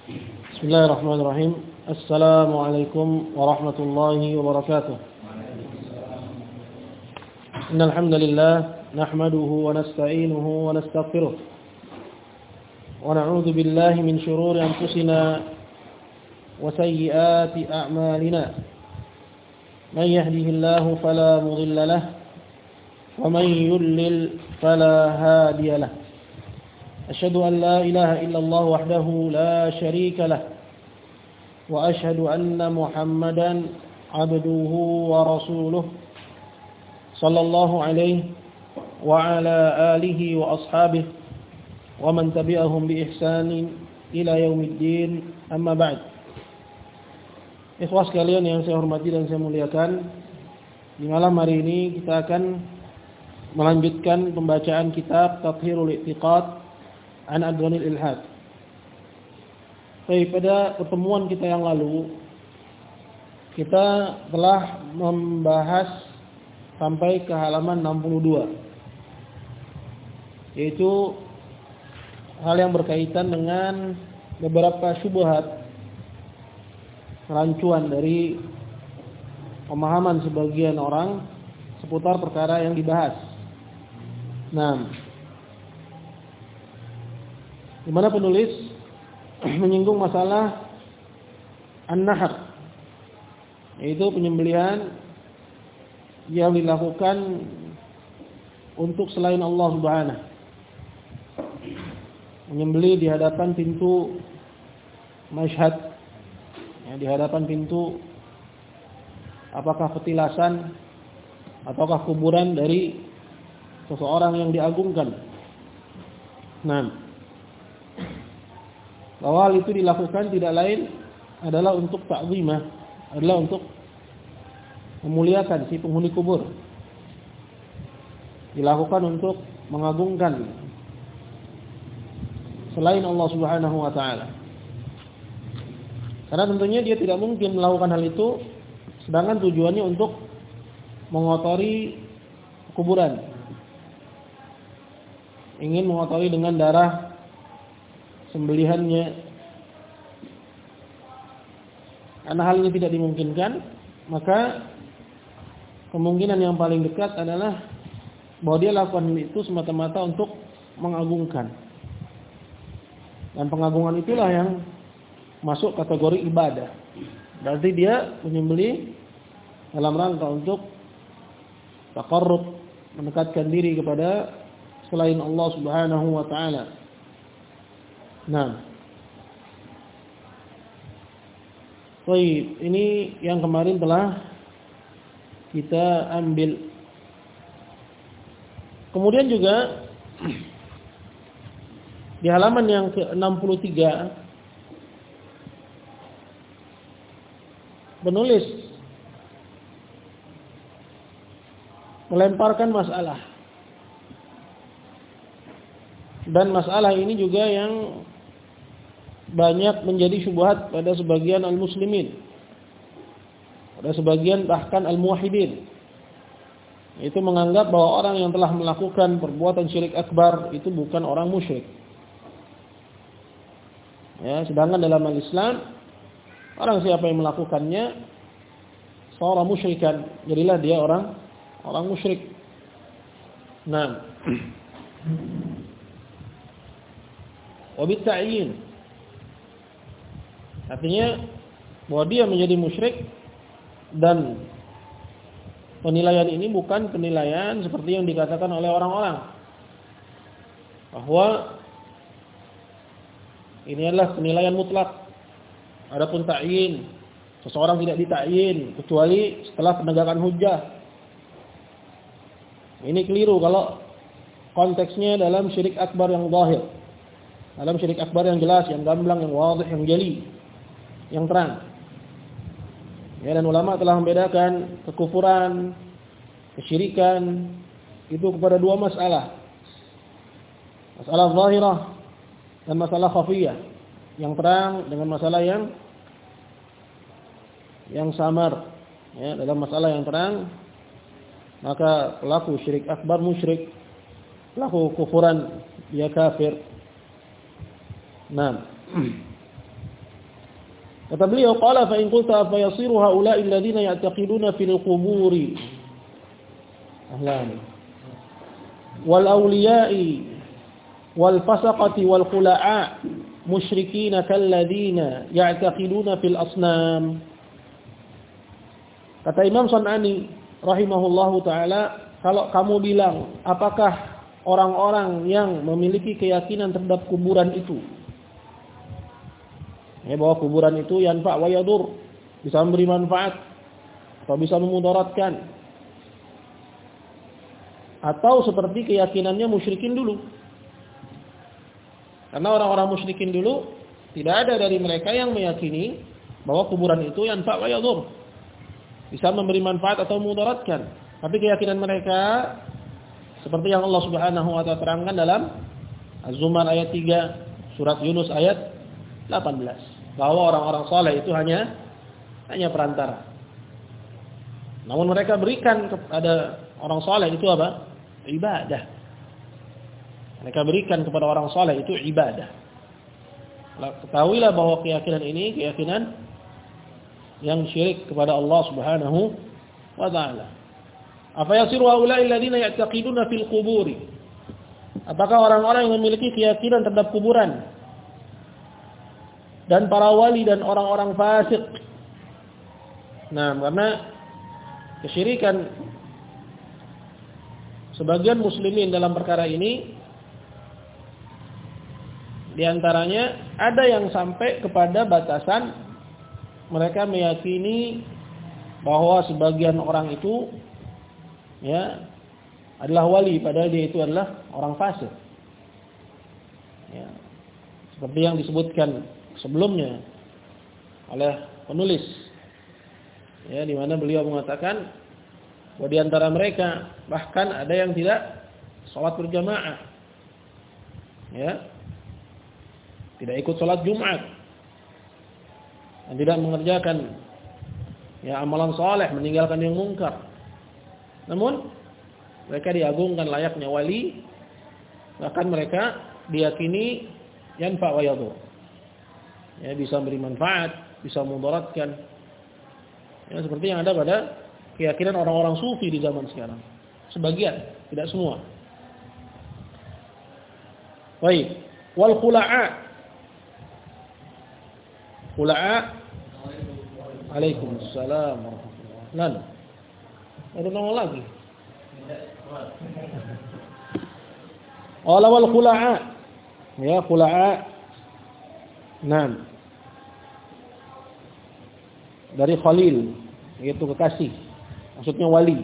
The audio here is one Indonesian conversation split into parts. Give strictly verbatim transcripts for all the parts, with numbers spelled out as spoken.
Bismillahirrahmanirrahim. Assalamualaikum warahmatullahi wabarakatuh. Innal hamdalillah nahmaduhu wa nasta'inuhu wa nastaghfiruh. Wa na'udzu billahi min shururi anfusina wa sayyiati a'malina. Man yahdihillahu fala mudilla lahu wa man yudlil fala hadiya lahu. أشهد أن لا إله إلا الله وحده لا شريك له وأشهد أن محمدا عبده ورسوله صلى الله عليه وعلى آله وأصحابه ومن تبعهم بإحسان إلى يوم الدين أما بعد. Ikhwas sekalian yang saya hormati dan saya muliakan, di malam hari ini kita akan melanjutkan pembacaan kitab Tathhirul I'tiqad an Adghanil Ilhad. Baik, pada pertemuan kita yang lalu kita telah membahas sampai ke halaman enam puluh dua, yaitu hal yang berkaitan dengan beberapa syubhat, rancuan dari pemahaman sebagian orang seputar perkara yang dibahas. Nah, di mana penulis menyinggung masalah an-nahr, yaitu penyembelihan yang dilakukan untuk selain Allah Subhanahu. Menyembelih di hadapan pintu masyhad, ya, di hadapan pintu apakah petilasan ataukah kuburan dari seseorang yang diagungkan. Nah, bahwa hal itu dilakukan tidak lain adalah untuk ta'zimah, adalah untuk memuliakan si penghuni kubur. Dilakukan untuk mengagungkan selain Allah Subhanahu wa taala. Karena tentunya dia tidak mungkin melakukan hal itu sedangkan tujuannya untuk mengotori kuburan. Ingin mengotori dengan darah sembelihannya. Karena hal ini tidak dimungkinkan, maka kemungkinan yang paling dekat adalah bahwa dia lakukan itu semata-mata untuk mengagungkan. Dan pengagungan itulah yang masuk kategori ibadah. Berarti dia menyembelih dalam rangka untuk taqarrub, mendekatkan diri kepada selain Allah Subhanahu wa taala. Nah, baik, ini yang kemarin telah kita ambil. Kemudian juga di halaman yang ke enam puluh tiga penulis melemparkan masalah. Dan masalah ini juga yang banyak menjadi syubhat pada sebagian al-muslimin, pada sebagian bahkan al-muwahhidin. Itu menganggap bahwa orang yang telah melakukan perbuatan syirik akbar itu bukan orang musyrik. Ya, sedangkan dalam al-Islam orang siapa yang melakukannya seorang musyrikan, jadilah dia orang orang musyrik. Nah, wabit ta'yin, artinya bahwa dia menjadi musyrik, dan penilaian ini bukan penilaian seperti yang dikatakan oleh orang-orang bahwa ini adalah penilaian mutlak. Adapun ta'yin, seseorang tidak ditakyin kecuali setelah penegakan hujjah. Ini keliru kalau konteksnya dalam syirik akbar yang zahir, dalam syirik akbar yang jelas, yang gamblang, yang wadih, yang jeli, yang terang. Ya, dan ulama telah membedakan kekufuran, kesyirikan itu kepada dua masalah. Masalah zahirah dan masalah khafiyah. Yang terang dengan masalah yang yang samar. Ya, dalam masalah yang terang maka pelaku syirik akbar musyrik, pelaku kufuran dia kafir. Nah, Kata beliau, qala fa in qulta fa yasiru haula'i alladziina ya'taqiduna fil quburi. Ahlan. Wal awliya'i wal fasaqati wal khula'a musyrikin kalladziina ya'taqiduna fil asnam. Kata Imam San'ani rahimahullahu taala, kalau kamu bilang apakah orang-orang yang memiliki keyakinan terhadap kuburan itu, ya, bahwa kuburan itu yanfa' wa yadur, bisa memberi manfaat atau bisa memudaratkan, atau seperti keyakinannya musyrikin dulu. Karena orang-orang musyrikin dulu tidak ada dari mereka yang meyakini bahwa kuburan itu yanfa' wa yadur, bisa memberi manfaat atau memudaratkan. Tapi keyakinan mereka seperti yang Allah Subhanahu wa taala terangkan dalam Az-Zumar ayat tiga, surat Yunus ayat delapan belas. Bahwa orang-orang saleh itu hanya hanya perantara. Namun mereka berikan kepada orang saleh itu apa? Ibadah. Mereka berikan kepada orang saleh itu ibadah. Ketahuilah bahwa keyakinan ini keyakinan yang syirik kepada Allah Subhanahu wa taala. Apa yasiru haula'i alladziina ya'taqiduna fil quburi? Apakah orang-orang yang memiliki keyakinan terhadap kuburan dan para wali dan orang-orang fasik? Nah, karena kesyirikan sebagian muslimin dalam perkara ini, di antaranya ada yang sampai kepada batasan mereka meyakini bahwa sebagian orang itu, ya, adalah wali padahal dia itu adalah orang fasik. Ya, seperti yang disebutkan sebelumnya oleh penulis, ya, di mana beliau mengatakan bahwa di antara mereka bahkan ada yang tidak sholat berjamaah, ya, tidak ikut sholat Jumat, dan tidak mengerjakan, ya, amalan saleh, meninggalkan yang mungkar. Namun mereka diagungkan layaknya wali, bahkan mereka diyakini yanfa' wa yadur, ya, bisa beri manfaat, bisa memudaratkan, ya, seperti yang ada pada keyakinan orang-orang sufi di zaman sekarang. Sebagian, tidak semua. Baik, wal khula'a. Khula'a. Waalaikumsalam warahmatullahi wabarakatuh. Ada nongol lagi. Wala wal khula'a. Ya, khula'a. Naam. Dari Khalil, yaitu kekasih. Maksudnya wali.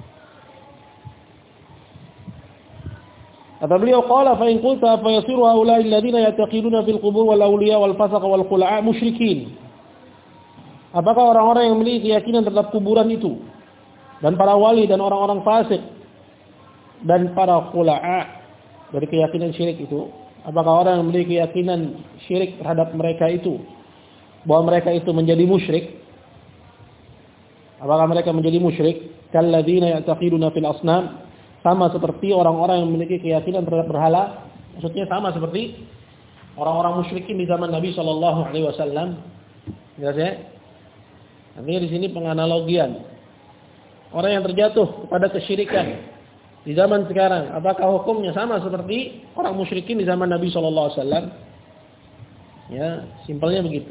Kata beliau, qala fa in qulta fa yasiru haula'i alladziina ya'taqiduna fil qubur wal awliya wal fasaq wal khula'a musyrikin. Apakah orang-orang yang memiliki keyakinan terhadap kuburan itu dan para wali dan orang-orang fasik dan para khula'a dari keyakinan syirik itu, apakah orang yang memiliki keyakinan syirik terhadap mereka itu bahwa mereka itu menjadi musyrik? Apakah mereka menjadi musyrik? Kalladzina ya'taqiduna fil asnam, sama seperti orang-orang yang memiliki keyakinan terhadap berhala. Maksudnya sama seperti orang-orang musyrikin di zaman Nabi sallallahu alaihi wasallam. Jelas ya? Artinya di sini penganalogian. Orang yang terjatuh kepada kesyirikan di zaman sekarang, apakah hukumnya sama seperti orang musyrikin di zaman Nabi sallallahu alaihi wasallam? Ya, simpelnya begitu.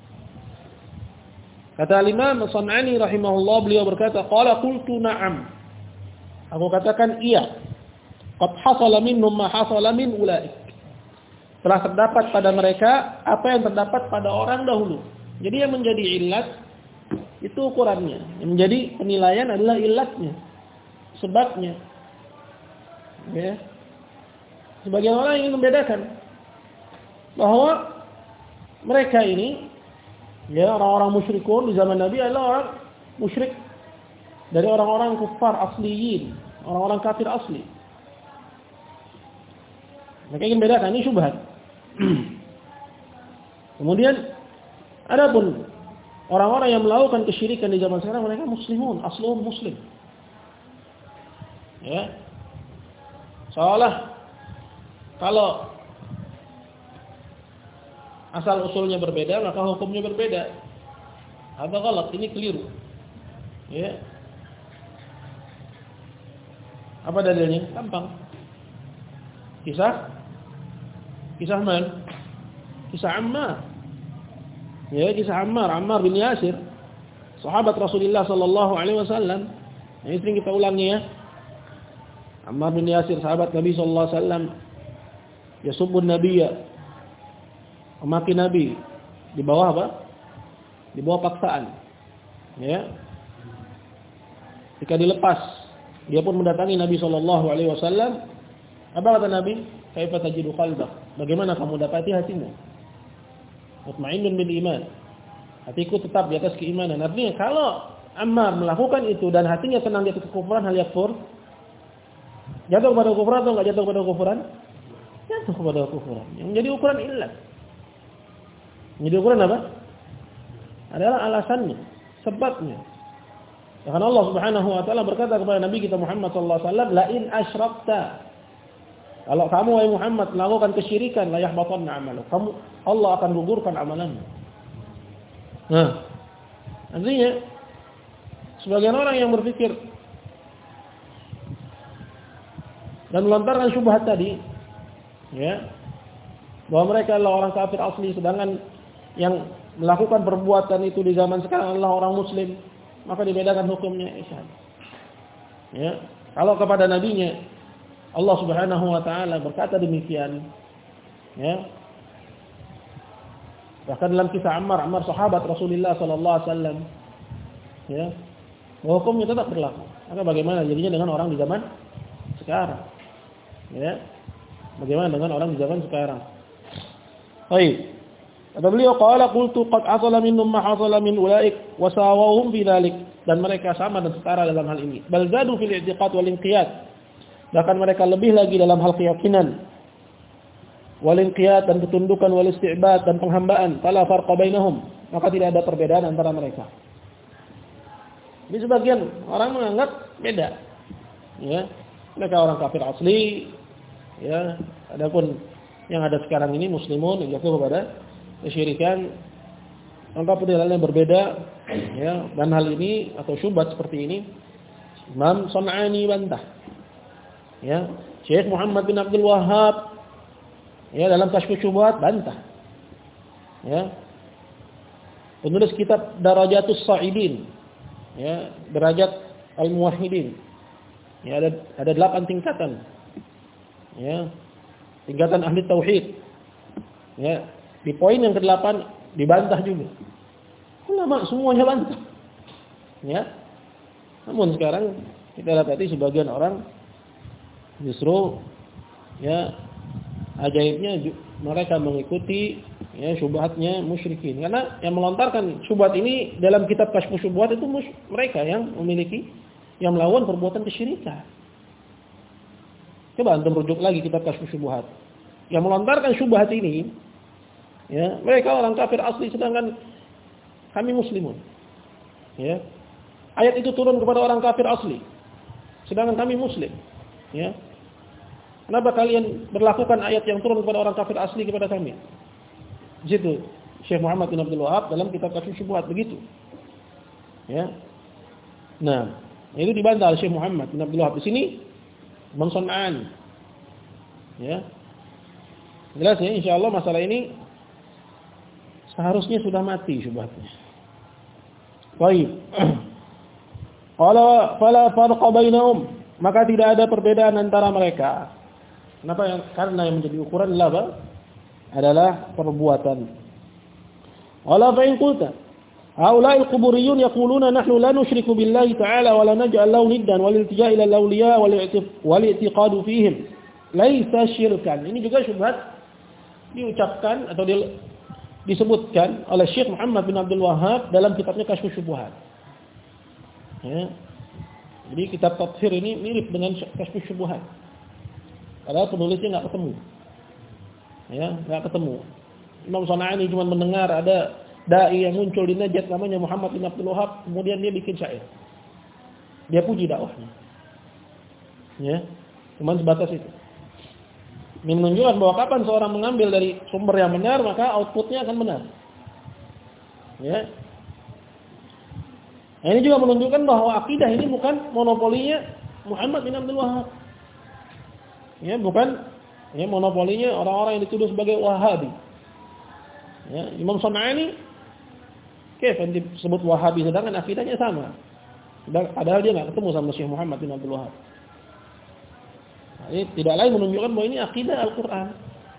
Kata Imam San'ani rahimahullah, beliau berkata, qala qultu na'am. Aku katakan iya. Qad hasala minhum ma hasala min ulaik. Telah terdapat pada mereka apa yang terdapat pada orang dahulu. Jadi yang menjadi illat itu ukurannya. Yang menjadi penilaian adalah illatnya, sebabnya. Ya. Sebagian orang ingin membedakan bahwa mereka ini, ya, orang-orang musyrikun di zaman Nabi adalah orang musyrik dari orang-orang kufar asliyin, orang-orang kafir asli. Mereka ingin bedakan, ini syubhat. Kemudian adapun orang-orang yang melakukan kesyirikan di zaman sekarang, mereka muslimun, asluhum muslim. Ya. Seolah kalau asal usulnya berbeda maka hukumnya berbeda. Atau ghalat, ini keliru. Ya. Apa dalilnya? Gampang. Kisah Kisah man? Kisah Ammar. Ya, kisah Ammar, Ammar bin Yasir, sahabat Rasulullah sallallahu alaihi wasallam. Ini sering kita ulangi ya. Ammar bin Yasir, sahabat Nabi sallallahu alaihi wasallam, yasubbun nabiyya, memaki Nabi di bawah apa? Di bawah paksaan. Ya. Ketika dilepas, dia pun mendatangi Nabi sallallahu alaihi wasallam. Apa kata Nabi? Kaifa tajidu qalbak? Bagaimana kamu dapati hatimu? Mutmainnun bil iman. Hatiku tetap di atas keimanan. Artinya kalau Ammar melakukan itu dan hatinya tenang di atas kekufuran, hal yakfur, jatuh kepada kekufuran atau enggak jatuh kepada kekufuran? Jatuh kepada kekufuran. Yang menjadi ukuran illat. Menjadi ukuran apa? Adalah alasannya, sebabnya. Karena Allah Subhanahu wa taala berkata kepada Nabi kita Muhammad sallallahu alaihi wasallam, "La in asyrakta." Kalau kamu wahai Muhammad melakukan kesyirikan, la yahbatanna 'amaluk. Kamu Allah akan gugurkan amalanmu. Nah, artinya sebagian orang yang berpikir dan melontarkan syubhat tadi, ya, bahwa mereka adalah orang kafir asli, sedangkan yang melakukan perbuatan itu di zaman sekarang adalah orang muslim, maka dibedakan hukumnya. Ya, kalau kepada nabinya Allah Subhanahu wa taala berkata demikian, ya. Bahkan dalam kisah Ammar, Ammar sahabat Rasulullah sallallahu alaihi wasallam, ya, hukumnya tetap berlaku. Maka bagaimana jadinya dengan orang di zaman sekarang? Ya. Bagaimana dengan orang di zaman sekarang? Baik. Kata beliau, qala qultu qad asala minhum ma hasala min ulaik wa sawahum fi dzalik. Dan mereka sama dan setara dalam hal ini. Bal zadu fil i'tiqad wal inqiyad. Bahkan mereka lebih lagi dalam hal keyakinan, wal inqiyad dan ketundukan, wal isti'bad dan penghambaan. Fala farqa bainahum. Maka tidak ada perbedaan antara mereka. Di sebagian orang menganggap beda. Ya, mereka orang kafir asli. Ya, adapun yang ada sekarang ini muslimun yang jatuh kepada kesyirikan, maka penilaiannya berbeda. Ya, dan hal ini atau syubhat seperti ini Imam San'ani bantah. Ya, Syekh Muhammad bin Abdul Wahhab, ya, dalam Kasyfus Syubhat bantah. Ya. Penulis kitab Darajatus Sha'idin, ya, derajat al-muwahhidin. Ya, ada ada delapan tingkatan. Ya. Tingkatan ahli tauhid. Ya, di poin yang kedelapan dibantah juga. Ulama semuanya bantah. Ya. Namun sekarang kita dapati sebagian orang justru, ya, ajaibnya mereka mengikuti, ya, syubhatnya musyrikin. Karena yang melontarkan syubhat ini dalam kitab Kasyfus Syubhat itu mereka yang memiliki, yang melawan perbuatan kesyirikan. Coba antum rujuk lagi kitab Kasyfus Syubhat. Yang melontarkan syubhat ini, ya, mereka orang kafir asli sedangkan kami muslimun. Ya. Ayat itu turun kepada orang kafir asli sedangkan kami muslim. Ya. Kenapa kalian berlakukan ayat yang turun kepada orang kafir asli kepada kami? Di situ Syekh Muhammad bin Abdul Wahhab dalam kitab Kasyfus Syubhat begitu. Ya. Nah, itu dibantah oleh Syekh Muhammad bin Abdul Wahhab. Di sini Bang San'ani. Ya. Jelas ya, insyaallah masalah ini seharusnya sudah mati syubhatnya. Baik. Qala fala farqa bainahum, maka tidak ada perbedaan antara mereka. Kenapa? Yang karena yang menjadi ukuran adalah apa? Adalah perbuatan. Wala fa in qulta haula'i al-quburiyun yaquluna nahnu la nusyriku billahi ta'ala wa la naj'al lahu niddan wal iltija' ila al-awliya wal i'tiqadu fihim laisa syirkan. Ini juga syubhat diucapkan atau di, disebutkan oleh Syekh Muhammad bin Abdul Wahhab dalam kitabnya Kasyfus Syubhat. Ya. Jadi kitab tafsir ini mirip dengan Kasyfus Syubhat. Padahal penulisnya enggak ketemu. Ya, enggak ketemu. Imam San'ani cuma mendengar ada dai yang muncul di Najd namanya Muhammad bin Abdul Wahhab, kemudian dia bikin syair. Dia puji dakwahnya. Ya. Cuma sebatas itu. Ini menunjukkan bahwa kapan seorang mengambil dari sumber yang benar, maka outputnya akan benar. Ya. Nah, ini juga menunjukkan bahwa akidah ini bukan monopolinya Muhammad bin Abdul Wahhab. Ya, bukan ya monopolinya orang-orang yang dituduh sebagai Wahabi. Ya, Imam San'ani kayak disebut Wahabi sedangkan akidahnya sama. Padahal dia enggak ketemu sama Syekh Muhammad bin Abdul Wahhab. Nah, ini tidak lain menunjukkan bahwa ini akidah Al-Qur'an.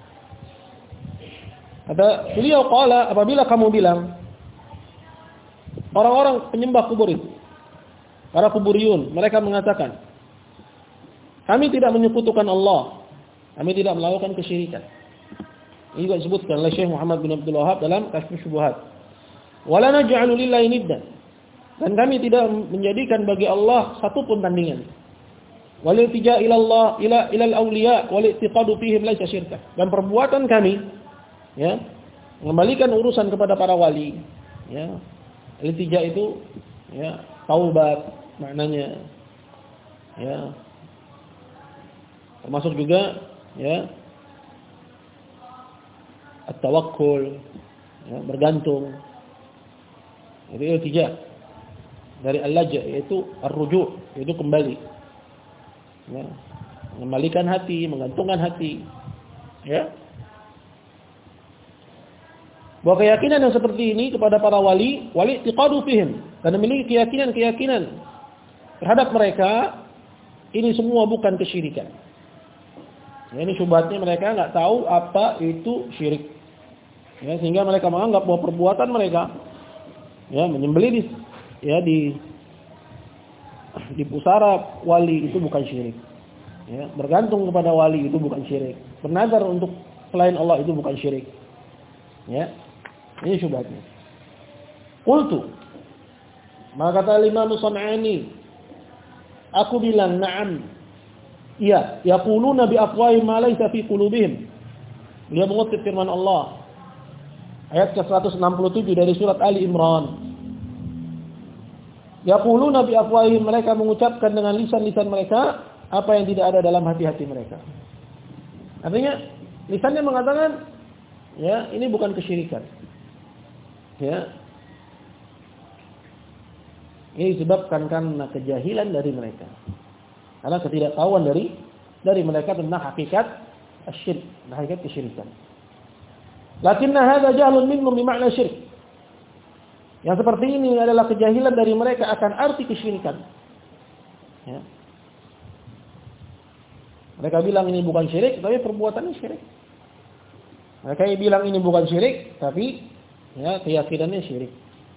Ada beliau qala, apabila kamu bilang orang-orang penyembah kubur itu, para kuburiyun, mereka mengatakan, kami tidak menyekutukan Allah, kami tidak melakukan kesyirikan. Ini juga disebutkan oleh Syekh Muhammad bin Abdul Wahhab dalam Kasyfus Syubhat. Wala naj'alu lillahi niddan. Dan kami tidak menjadikan bagi Allah satu pun tandingan. Wal iltija ila Allah ila ila al-awliya wal i'tiqadu fihim laisa syirka. Dan perbuatan kami ya, mengembalikan urusan kepada para wali, ya. Iltija itu ya taubat maknanya. Ya. Termasuk juga ya at-tawakkul, ya, bergantung. Itu iltija. Dari al-laja yaitu ar-ruju', yaitu kembali. Ya. Mengembalikan hati, menggantungkan hati. Ya. Bahwa keyakinan yang seperti ini kepada para wali, wali i'tiqadu fihim, dan memiliki keyakinan-keyakinan terhadap mereka, ini semua bukan kesyirikan. Ya, ini syubhatnya mereka enggak tahu apa itu syirik. Ya, sehingga mereka menganggap bahwa perbuatan mereka ya menyembelih di ya di di pusara wali itu bukan syirik. Ya, bergantung kepada wali itu bukan syirik. Bernazar untuk selain Allah itu bukan syirik. Ya. Ini syubhatnya. Qultu, maka kata Imam San'ani, aku bilang na'am. Iya, yaquluna bi afwahihim ma laysa fi qulubihim. Dia mengutip firman Allah ayat ke seratus enam puluh tujuh dari surat Ali Imran. Yaquluna bi afwahihim, mereka mengucapkan dengan lisan-lisan mereka apa yang tidak ada dalam hati-hati mereka. Artinya lisannya mengatakan ya, ini bukan kesyirikan. Ya. Ini disebabkan karena kejahilan dari mereka. Karena ketidaktahuan dari dari mereka tentang hakikat asyirk, hakikat kesyirikan. Lakinna hadza jahlun minhum bi ma'na syirk. Yang seperti ini adalah kejahilan dari mereka akan arti kesyirikan. Ya. Mereka bilang ini bukan syirik, tapi perbuatannya syirik. Mereka bilang ini bukan syirik, tapi ya keyakinannya syirik.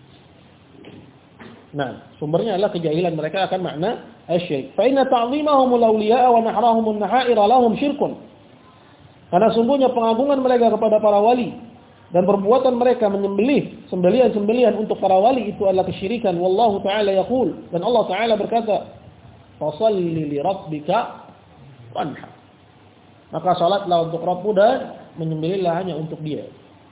Nah, sumbernya adalah kejahilan mereka akan makna asyirik. Fa inna ta'zimahum al-awliya wa nahrahum an-naha'ir lahum syirkun. Karena sungguhnya pengagungan mereka kepada para wali dan perbuatan mereka menyembelih sembelihan-sembelihan untuk para wali itu adalah kesyirikan. Wallahu ta'ala yaqul, dan Allah Ta'ala berkata, "Fashalli li rabbika wanhar." Maka salatlah untuk Rabbmu dan menyembelihlah hanya untuk Dia.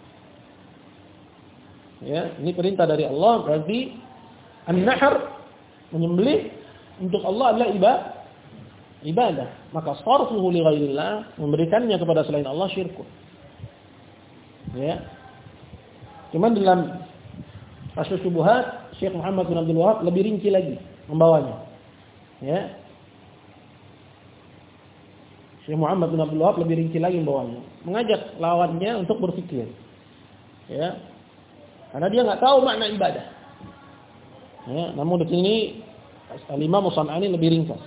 Ya, ini perintah dari Allah, berarti an-nahr, menyembelih untuk Allah adalah ibadah. Ibadah. Maka sarfuhu li ghairillah, memberikannya kepada selain Allah syirkun. Ya. Cuman dalam Kasyfus Syubhat, Syekh Muhammad bin Abdul Wahhab lebih rinci lagi membawanya. Ya. Syekh Muhammad bin Abdul Wahhab lebih rinci lagi membawanya, mengajak lawannya untuk berpikir. Ya. Karena dia enggak tahu makna ibadah. Ya, namun di sini Imam San'ani lebih ringkas.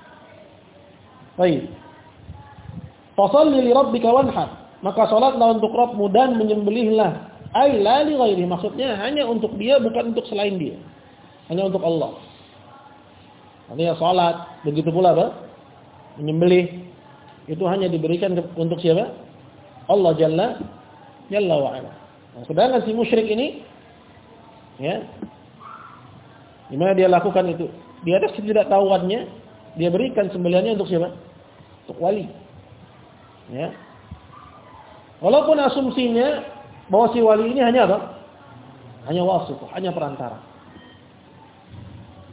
Baik. Fashalli li rabbika wanhar. Maka salatlah untuk Rabbmu dan menyembelihlah. Ai la li ghairi, maksudnya hanya untuk Dia, bukan untuk selain Dia. Hanya untuk Allah. Artinya salat, begitu pula apa? Menyembelih itu hanya diberikan untuk siapa? Allah Jalla Jalla wa ala. Nah, sedangkan si musyrik ini ya, gimana dia lakukan itu? Di atas ketidaktahuannya, dia berikan sembelihannya untuk siapa? Untuk wali. Ya. Walaupun asumsinya bahwa si wali ini hanya apa? Hanya wasith, hanya perantara.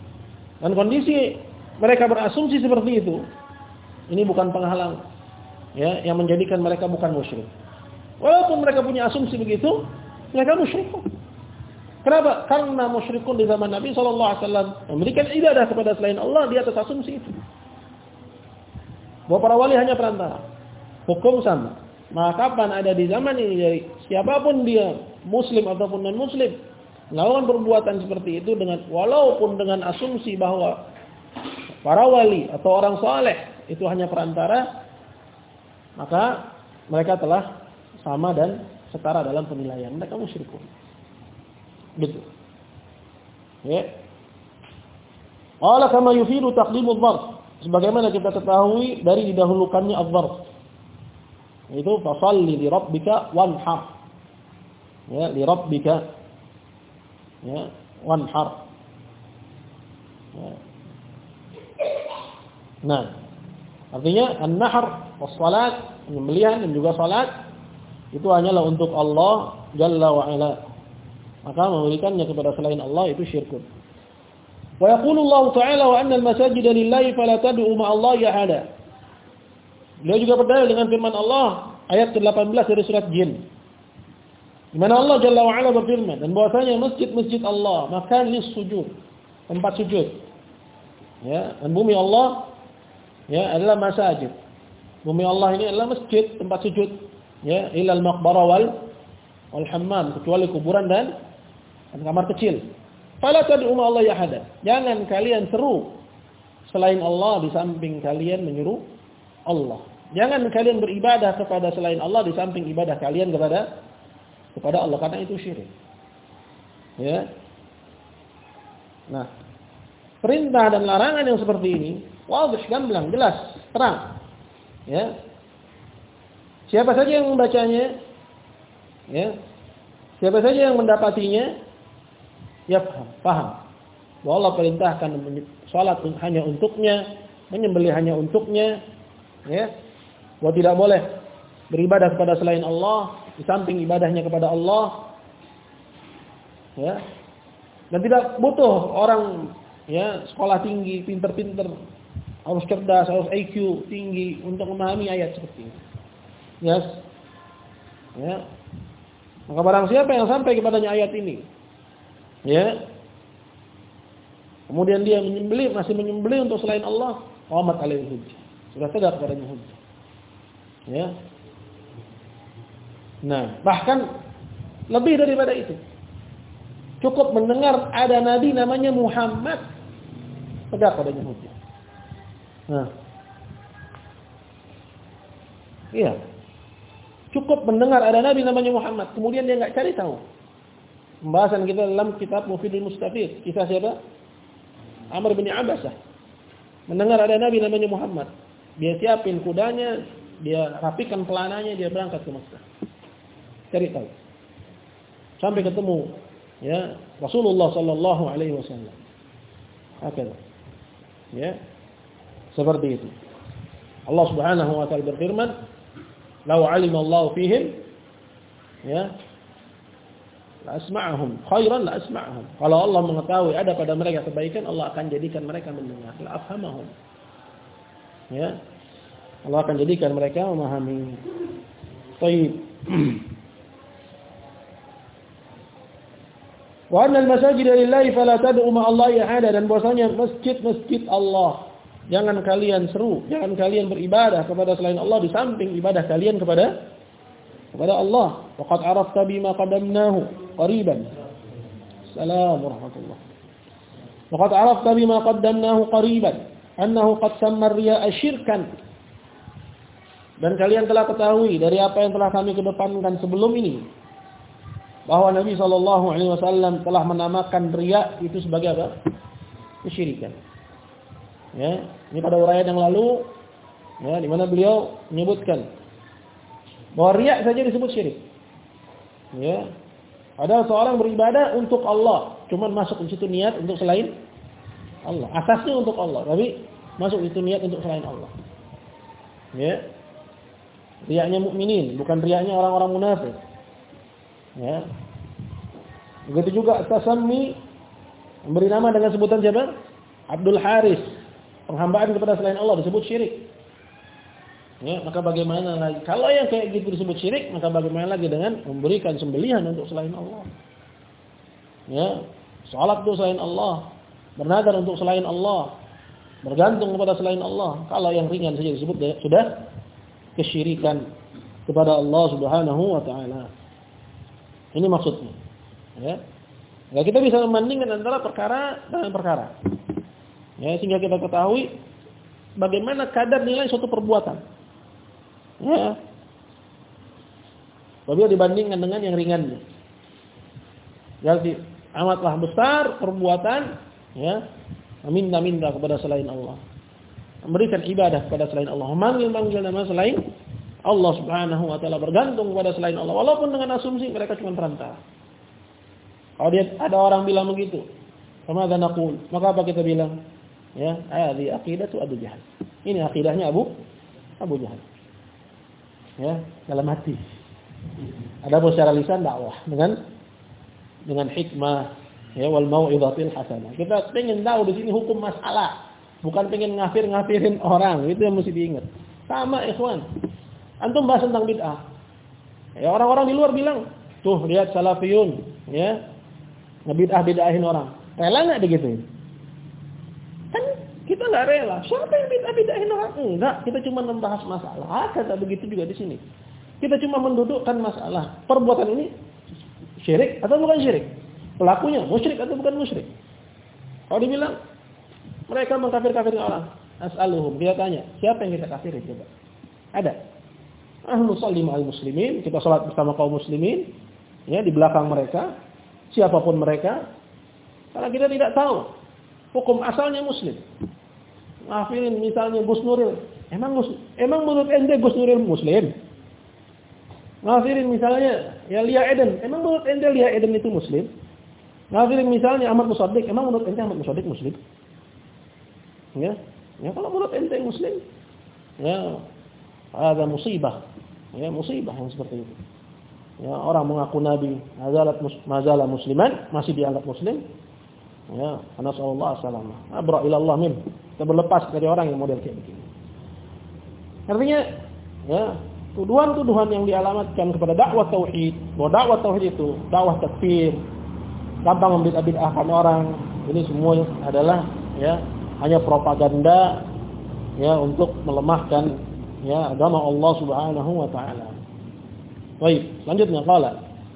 Dan kondisi mereka berasumsi seperti itu, ini bukan penghalang. ya, yang menjadikan mereka bukan musyrik. Walaupun mereka punya asumsi begitu, mereka musyrikun. Kenapa? Karena musyrikun di zaman Nabi shallallahu alaihi wasallam memberikan ibadah kepada selain Allah di atas asumsi itu. Bahwa para wali hanya perantara. Hukum sama. Maka kapan ada di zaman ini dari siapapun dia, muslim ataupun non muslim, melakukan perbuatan seperti itu dengan walaupun dengan asumsi bahwa para wali atau orang saleh itu hanya perantara, maka mereka telah sama dan setara dalam penilaian. Mereka musyrikun. Gitu. Ya. Qala kama yufidu taqdimudz dzarf. Sebagaimana kita ketahui dari didahulukannya adz-dzarf. Itu fasalli li rabbika wanhar. Ya, li rabbika. Ya, wanhar. Ya. Nah, artinya an-nahr was-salat, penyembelihan dan juga salat itu hanyalah untuk Allah Jalla wa Ala. Maka memberikannya kepada selain Allah itu syirkun. Wa yaqulu Allah Ta'ala wa anna al-masajida lillahi fala tad'u ma'allahi ahada. Beliau juga berdalil dengan firman Allah ayat ke delapan belas dari surat Jin. Di mana Allah Jalla wa Ala berfirman, dan bahwasanya masjid-masjid Allah makan lis sujud, tempat sujud. Ya, dan bumi Allah ya adalah masajid. Bumi Allah ini adalah masjid, tempat sujud. Ya, ilal maqbarah wal wal hammam, kecuali kuburan dan, dan kamar kecil. Fala tad'u ma'allahi ahada. Jangan kalian seru selain Allah di samping kalian menyeru Allah. Jangan kalian beribadah kepada selain Allah di samping ibadah kalian kepada kepada Allah, karena itu syirik. Ya. Nah, perintah dan larangan yang seperti ini wadih, gamblang, jelas, terang. Ya. Siapa saja yang membacanya, ya. Siapa saja yang mendapatinya, ya paham, paham. Bahwa Allah perintahkan salat hanya untuknya, menyembelih hanya untuknya, ya. Bahwa tidak boleh beribadah kepada selain Allah, di samping ibadahnya kepada Allah, ya. Dan tidak butuh orang, ya, sekolah tinggi, pinter-pinter, harus cerdas, harus I Q tinggi untuk memahami ayat seperti ini. Yes. Ya. Maka barang siapa yang sampai kepadanya ayat ini, ya, kemudian dia menyembelih, masih menyembelih untuk selain Allah, qamat alaihi hujjah. Sudah tegak kepadanya hujjah. Ya. Nah, bahkan lebih daripada itu. Cukup mendengar ada nabi namanya Muhammad, tegak kepadanya hujjah. Nah. Iya. Cukup mendengar ada nabi namanya Muhammad, kemudian dia enggak cari tahu. Pembahasan kita dalam kitab Mufidul Mustafid, kisah siapa? Amr bin Abasah. Mendengar ada nabi namanya Muhammad, dia siapin kudanya, dia rapikan pelananya, dia berangkat ke Makkah. Cari tahu. Sampai ketemu, ya, Rasulullah sallallahu alaihi wasallam. Akhirnya. Ya. Seperti itu. Allah Subhanahu wa taala berfirman, "Lau 'alima Allah fihim, ya, la asma'ahum khairan la asma'ahum." Kalau Allah mengetahui ada pada mereka kebaikan, Allah akan jadikan mereka mendengar. La afhamahum. Ya. Allah akan jadikan mereka memahami. Baik. Wa anna al-masajida lillahi fala tad'u ma'allahi ahada, dan bahwasanya masjid-masjid Allah, jangan kalian seru, jangan kalian beribadah kepada selain Allah di samping ibadah kalian kepada kepada Allah. Waqad arafta bima qadamnahu qariban. Assalamualaikum warahmatullahi wabarakatuh. Waqad arafta bima qaddamnahu qariban annahu qad samma ar-riya'a syirkan. Dan kalian telah ketahui dari apa yang telah kami kedepankan sebelum ini, bahwa Nabi sallallahu alaihi wasallam telah menamakan riya itu sebagai apa? Kesyirikan. Ya, ini pada uraian yang lalu, ya, di mana beliau menyebutkan bahwa riya saja disebut syirik. Ya. Padahal seorang beribadah untuk Allah, cuman masuk di situ niat untuk selain Allah. Asasnya untuk Allah, tapi masuk itu niat untuk selain Allah. Ya. Riyanya mukminin, bukan riyanya orang-orang munafik. Ya. Begitu juga tasammi, memberi nama dengan sebutan siapa? Abdul Haris. Penghambaan kepada selain Allah disebut syirik. Ya, maka bagaimana lagi? Kalau yang kayak gitu disebut syirik, maka bagaimana lagi dengan memberikan sembelihan untuk selain Allah? Ya, salat untuk selain Allah, bernadar untuk selain Allah, bergantung kepada selain Allah. Kalau yang ringan saja disebut sudah kesyirikan kepada Allah Subhanahu wa taala. Ini maksudnya. Ya. Ya, kita bisa membandingkan antara perkara dengan perkara. Ya, sehingga kita ketahui bagaimana kadar nilai suatu perbuatan. Ya. Apabila dibandingkan dengan yang ringannya. Jadi amatlah besar perbuatan, ya, meminta-minta kepada selain Allah, memberikan ibadah kepada selain Allah, memanggil-manggil nama selain Allah Subhanahu wa taala, bergantung kepada selain Allah, walaupun dengan asumsi mereka cuma perantara. Kalau dia ada orang bilang begitu, sama ada naqul, maka apa kita bilang? Ya, hadhi aqidatu Abu Jahal. Ini akidahnya Abu Abu Jahal. Ya, dalam hati. Ada secara lisan dakwah dengan dengan hikmah, ya, wal mau'izatil hasanah. Kita pengen tahu di sini hukum masalah, bukan pengen ngafir-ngafirin orang. Itu yang mesti diingat. Sama ikhwan. Antum bahas tentang bid'ah. Ya, orang-orang di luar bilang, tuh lihat salafiyun, ya, ngebid'ah-bid'ahin orang. Rela enggak digituin? Kan kita enggak rela. Siapa yang bid'ah-bid'ahin orang? Enggak, kita cuma membahas masalah. Kata begitu juga di sini. Kita cuma mendudukkan masalah. Perbuatan ini syirik atau bukan syirik? Pelakunya musyrik atau bukan musyrik? Kalau dibilang mereka mengkafir-kafirin orang, as'aluhum, dia tanya, siapa yang kita kafirin coba? Ada. Ahlu sholli ma'al muslimin, kita salat bersama kaum muslimin, ya, di belakang mereka, siapapun mereka, karena kita tidak tahu hukum asalnya muslim. Ngafirin misalnya Gus Nuril, emang Gus, emang menurut ente Gus Nuril muslim? Ngafirin misalnya ya Lia Eden, emang menurut ente Lia Eden itu muslim? Ngafirin misalnya Ahmad Musaddiq, emang menurut ente Ahmad Musaddiq muslim? Ya, ya kalau menurut ente muslim, ya ada musibah, ya musibah yang seperti itu. Ya, orang mengaku nabi, mazalat mazalah musliman, masih dianggap muslim. Ya, nasallallahu salamah. Abra ila Allah min. Kita berlepas dari orang yang model kayak begini. Artinya, ya, tuduhan-tuduhan yang dialamatkan kepada dakwah tauhid, bahwa dakwah tauhid itu dakwah takfir, gampang membid'ah-bid'ahkan orang, ini semua adalah, ya, hanya propaganda, ya, untuk melemahkan, ya, agama Allah Subhanahu wa taala. Baik, selanjutnya qala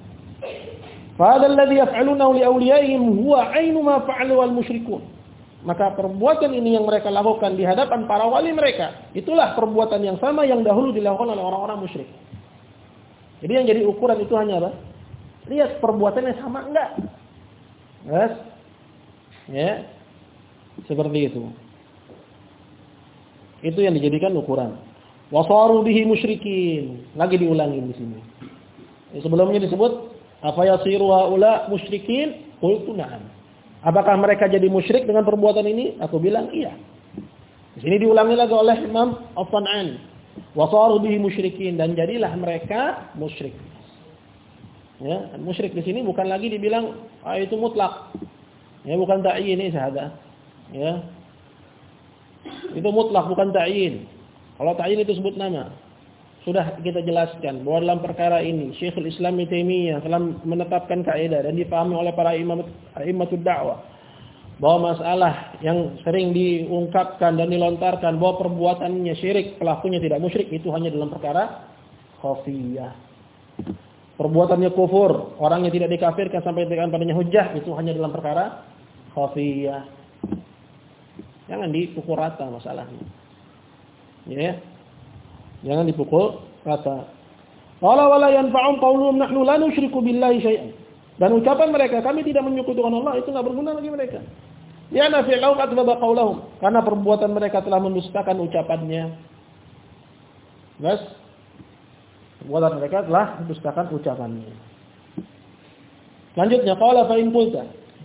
fa hadzal ladzi yaf'alunahu li awliyaihim huwa 'ainu ma fa'alu al musyrikun. Maka perbuatan ini yang mereka lakukan di hadapan para wali mereka, itulah perbuatan yang sama yang dahulu dilakukan oleh orang-orang musyrik. Jadi yang jadi ukuran itu hanya apa? Lihat perbuatannya sama enggak? Yes. Ya. Seperti itu. Itu yang dijadikan ukuran. Wasaru bihi musyrikin. Lagi diulangi di sini. Sebelumnya disebut apa yasiru haula musyrikin? Qultu na'am. Apakah mereka jadi musyrik dengan perbuatan ini? Aku bilang iya. Di sini diulangi lagi oleh Imam As-San'ani. Wasaru bihi musyrikin, dan jadilah mereka musyrik. Ya, musyrik di sini bukan lagi dibilang ah, itu mutlak. Ya, bukan ta'yin ini syahadah. Ya. Itu mutlak bukan ta'yin. Kalau ta'yin itu sebut nama. Sudah kita jelaskan bahwa dalam perkara ini Syekhul Islam Ibnu Taimiyah telah menetapkan kaidah dan dipahami oleh para imam imamatud dakwah bahwa masalah yang sering diungkapkan dan dilontarkan bahwa perbuatannya syirik, pelakunya tidak musyrik, itu hanya dalam perkara khafiyah. Perbuatannya kufur, orangnya tidak dikafirkan sampai dengan padanya hujjah, itu hanya dalam perkara khafiyah. Jangan dipukul rata masalahnya. Ya. Jangan dipukul rata. Wala wala yanfa'um qauluhum nahnu la nusyriku billahi syai'an. Dan ucapan mereka kami tidak menyekutukan Allah itu enggak berguna bagi mereka. Ya nafi'u akdzaba qaulahum, karena perbuatan mereka telah mendustakan ucapannya. Yes. Perbuatan mereka telah mendustakan ucapannya. Selanjutnya qala fa in qulta.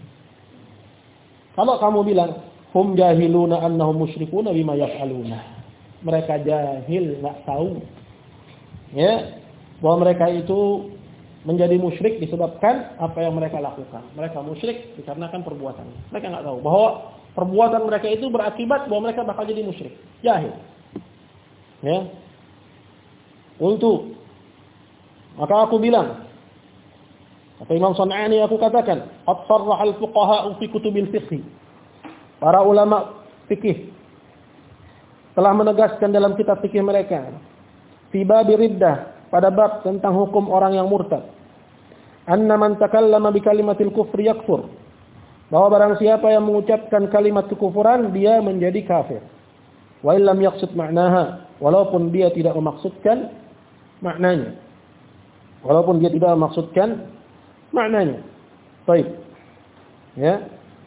Kalau kamu bilang hum jahiluna annahum musyrikuna bima yaf'aluna. Mereka jahil, enggak tahu, ya, bahwa mereka itu menjadi musyrik disebabkan apa yang mereka lakukan. Mereka musyrik dikarenakan perbuatannya. Mereka enggak tahu bahwa perbuatan mereka itu berakibat bahwa mereka bakal jadi musyrik. Jahil. Ya. Qultu, maka aku bilang, kata Imam San'ani, aku katakan, qad sarraha al-fuqaha fi kutubil fiqh. Para ulama fikih telah menegaskan dalam kitab fikih mereka, fi bab riddah, pada bab tentang hukum orang yang murtad, anna man takallama bi kalimatil kufri yakfur, bahwa barang siapa yang mengucapkan kalimat kekufuran dia menjadi kafir. Wa illam yaqsid ma'naha, walaupun dia tidak memaksudkan maknanya. Walaupun dia tidak memaksudkan maknanya. Baik. Ya.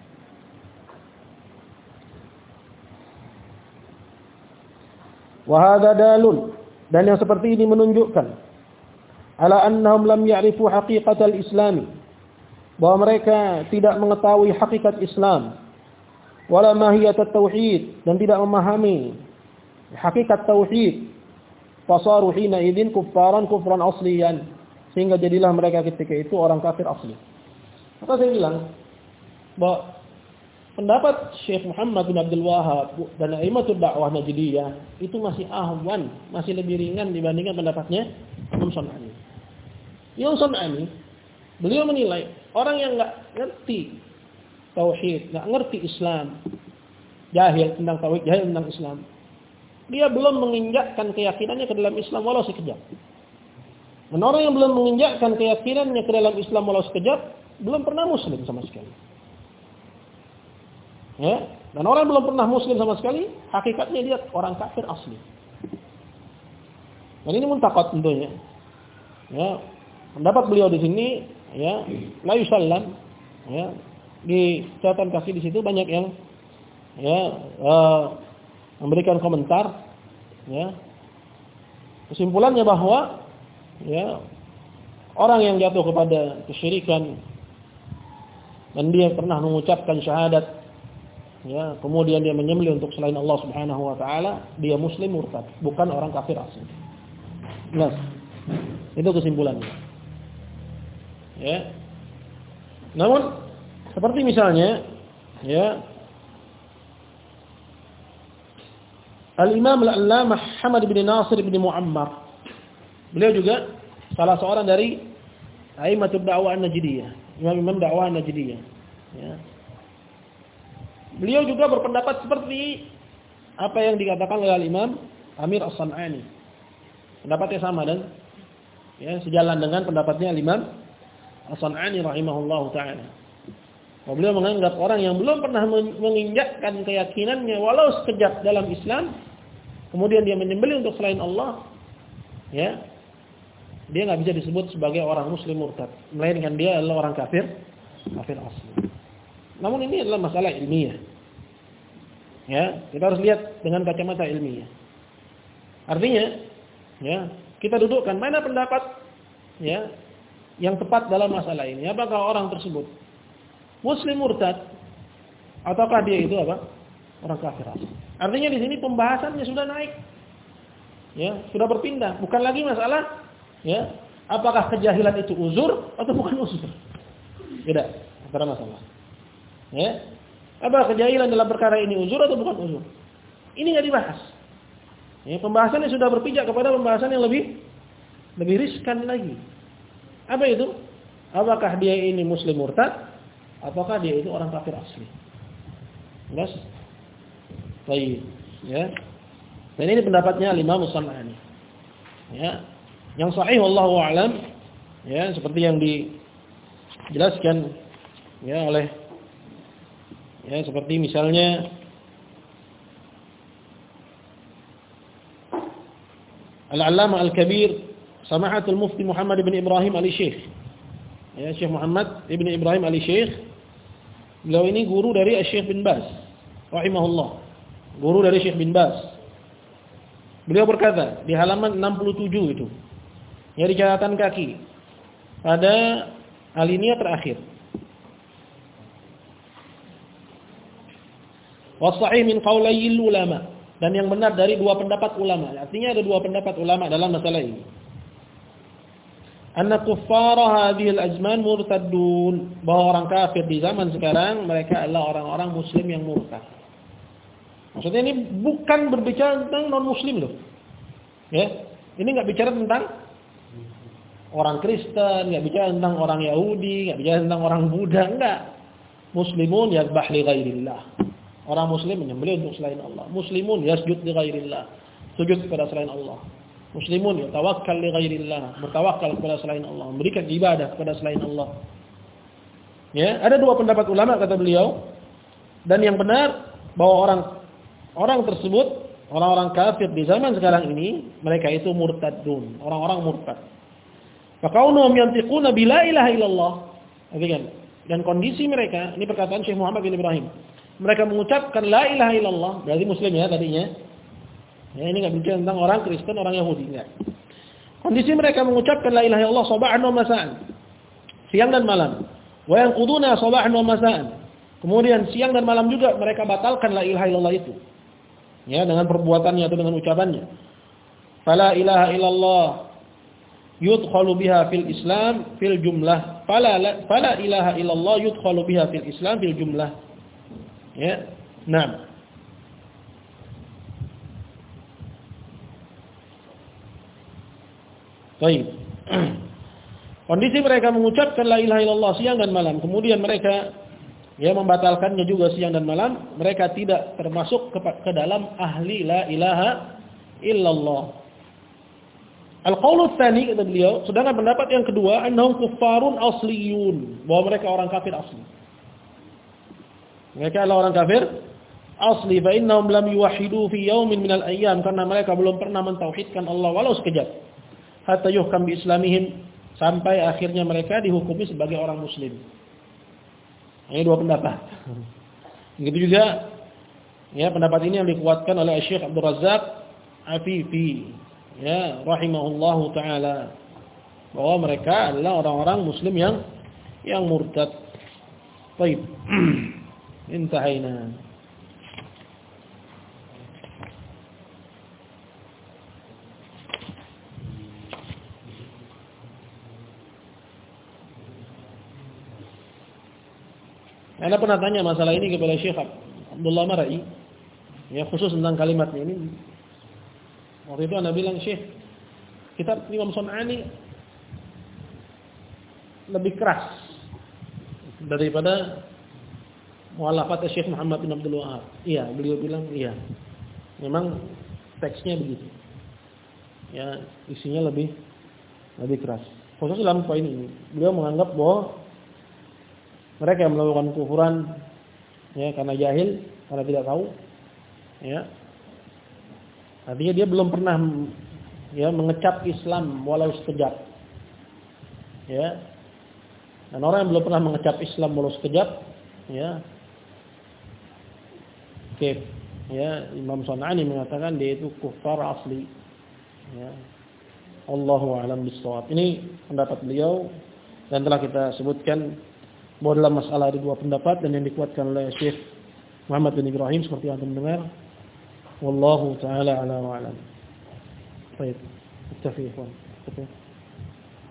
Wa hadza dalun, dan yang seperti ini menunjukkan ala annahum lam ya'rifu haqiqatal islami, bahwa mereka tidak mengetahui hakikat Islam, wala mahiyatat tauhid, dan tidak memahami hakikat tauhid, fasaru hina idzin kuffaran kufran asliyan, sehingga jadilah mereka ketika itu orang kafir asli. Maka saya bilang bahwa pendapat Syekh Muhammad bin Abdul Wahhab dan a'immatud dakwah Najdiyah itu masih ahwan, masih lebih ringan dibandingkan pendapatnya Imam San'ani. Imam San'ani, beliau menilai orang yang enggak ngerti tauhid, enggak ngerti Islam, jahil tentang tauhid, jahil tentang Islam, dia belum menginjakkan keyakinannya ke dalam Islam walau sekejap. Dan orang yang belum menginjakkan keyakinannya ke dalam Islam walau sekejap, belum pernah muslim sama sekali. Ya, dan orang yang belum pernah muslim sama sekali, hakikatnya dia orang kafir asli. Dan ini muntakot tentunya. Ya, pendapat beliau di sini, ya, la yusallam, ya, di catatan kaki di situ banyak yang, ya, uh, memberikan komentar, ya. Kesimpulannya bahwa, ya, orang yang jatuh kepada kesyirikan dan dia pernah mengucapkan syahadat, ya, kemudian dia menyembelih untuk selain Allah Subhanahu wa taala, dia muslim murtad, bukan orang kafir asli. Nah, itu kesimpulannya. Ya. Namun seperti misalnya, ya, Al-Imam Al-Allamah Hamad bin Nasir bin Muammar, beliau juga salah seorang dari a'immatud dakwah Najdiyah, imam-imam dakwah Najdiyah, ya. Beliau juga berpendapat seperti apa yang dikatakan oleh Imam Amir As-San'ani. Pendapatnya sama dan, ya, sejalan dengan pendapatnya Imam As-San'ani rahimahullahu taala. Beliau menganggap orang yang belum pernah menginjakkan keyakinannya walau sekejap dalam Islam, kemudian dia menyembelih untuk selain Allah, ya, dia nggak bisa disebut sebagai orang muslim murtad, melainkan dia adalah orang kafir, kafir asli. Namun ini adalah masalah ilmiah. Ya, kita harus lihat dengan kacamata ilmiah. Artinya, ya, kita dudukkan mana pendapat, ya, yang tepat dalam masalah ini. Apakah orang tersebut muslim murtad ataukah dia itu apa? Orang kafir asli. Artinya di sini pembahasannya sudah naik. Ya, sudah berpindah, bukan lagi masalah, ya, apakah kejahilan itu uzur atau bukan uzur. Beda antara masalah. Ya, apa kejahilan dalam perkara ini uzur atau bukan uzur? Ini nggak dibahas. Ya, pembahasannya sudah berpijak kepada pembahasan yang lebih lebih riskan lagi. Apa itu? Apakah dia ini muslim murtad ataukah dia itu orang kafir asli? Jelas? Baik, ya. Dan ini pendapatnya Imam As-San'ani. Ya. Yang sahih wallahu a'lam, ya, seperti yang dijelaskan, ya, oleh, ya, seperti misalnya Al-Allamah Al-Kabir Samahatul Mufti Muhammad bin Ibrahim Ali-Syekh. Ya, Syekh Muhammad bin Ibrahim Ali-Syekh. Beliau ini guru dari Syekh bin Baz rahimahullah. Guru dari Syekh bin Baz. Beliau berkata di halaman enam puluh tujuh itu, ya, di catatan kaki pada alinea terakhir. Wasahih min qaulayil ulama, dan yang benar dari dua pendapat ulama. Artinya ada dua pendapat ulama dalam masalah ini. Anna kuffara hadhihi al-azman murtaddun, bahwa orang kafir di zaman sekarang mereka adalah orang-orang muslim yang murtad. Maksudnya ini bukan berbicara tentang non muslim loh. Ya. Ini nggak bicara tentang orang Kristen, nggak bicara tentang orang Yahudi, nggak bicara tentang orang Buddha, enggak. Muslimun yadbah li ghairillah. Orang muslim menyembelih untuk selain Allah. Muslimun yasjud li ghairillah. Sujud kepada selain Allah. Muslimun yatawakkal li ghairillah, bertawakal kepada selain Allah, memberikan ibadah kepada selain Allah. Ya, ada dua pendapat ulama kata beliau. Dan yang benar bahwa orang orang tersebut, orang-orang kafir di zaman sekarang ini, mereka itu murtadun, orang-orang murtad. Fakaunhum yantiquna bila ilaha illallah. Dan kondisi mereka, ini perkataan Syekh Muhammad bin Ibrahim. Mereka mengucapkan la ilaha illallah, berarti muslim ya tadinya. Ya, ini enggak bicara tentang orang Kristen, orang Yahudi enggak. Kondisi mereka mengucapkan la ilaha illallah sabahan wa masaan. Siang dan malam. Wa yanquduna sabahan wa masaan. Kemudian siang dan malam juga mereka batalkan la ilaha illallah itu. Ya, dengan perbuatannya atau dengan ucapannya. Fala ilaha illallah yudkhalu biha fil Islam fil jumlah. Fala fala ilaha illallah yudkhalu biha fil Islam fil jumlah. Ya. Naam. Baik. Kondisi mereka mengucapkan la ilaha illallah siang dan malam, kemudian mereka ya membatalkannya juga siang dan malam, mereka tidak termasuk ke, ke dalam ahli la ilaha illallah. Al-qaulu tsani kata beliau, sedangkan pendapat yang kedua, annahum kuffarun asliyun, bahwa mereka orang kafir asli. Mereka adalah orang kafir asli, fa innahum lam yuwahhidu fi yaumin minal ayyam, karena mereka belum pernah mentauhidkan Allah walau sekejap. Hatta yuhkam bi islamihim, sampai akhirnya mereka dihukumi sebagai orang muslim. Ini dua pendapat. Begitu juga ya pendapat ini yang dikuatkan oleh Syekh Abdul Razzaq Afifi ya rahimahullahu taala, bahwa mereka adalah orang-orang muslim yang yang murtad. Baik. Intahaina. Anda pernah tanya masalah ini kepada Syekh Abdullah Marai, ya khusus tentang kalimatnya ini. Waktu itu Anda bilang, Syekh, kitab Imam Sun'ani lebih keras daripada mu'allafat Syekh Muhammad bin Abdul Wahhab. Iya, beliau bilang iya. Memang teksnya begitu. Ya, isinya lebih lebih keras. Khusus dalam poin ini, beliau menganggap bahwa mereka yang melakukan kufuran ya karena jahil, karena tidak tahu, ya. Artinya dia belum pernah ya mengecap Islam walau sekejap. Ya. Dan orang yang belum pernah mengecap Islam walau sekejap, ya. Oke, ya, Imam Sun'ani mengatakan dia itu kufar asli. Ya. Allahu a'lam bissawab. Ini pendapat beliau dan telah kita sebutkan bahwa dalam masalah ada dua pendapat dan yang dikuatkan oleh Syekh Muhammad bin Ibrahim seperti yang Anda mendengar. Wallahu taala ala wa alam. Baik. Ikhwan.